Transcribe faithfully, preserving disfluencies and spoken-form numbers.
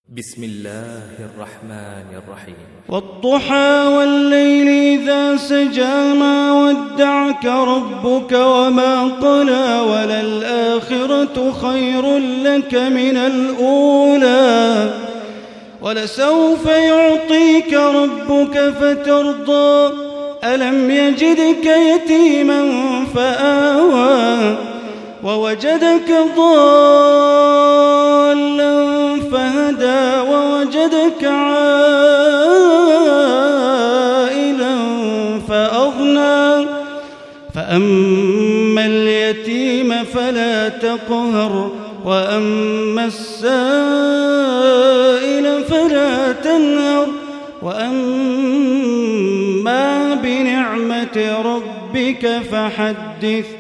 بسم الله الرحمن الرحيم. والضحى والليل إذا سجى ما ودعك ربك وما قلى وللآخرة خير لك من الأولى ولسوف يعطيك ربك فترضى ألم يجدك يتيما فآوى ووجدك ضالا فهدى ووجدك عائلا فأغنى فأما اليتيم فلا تقهر وأما السائل فلا تنهر وأما بنعمة ربك فحدث.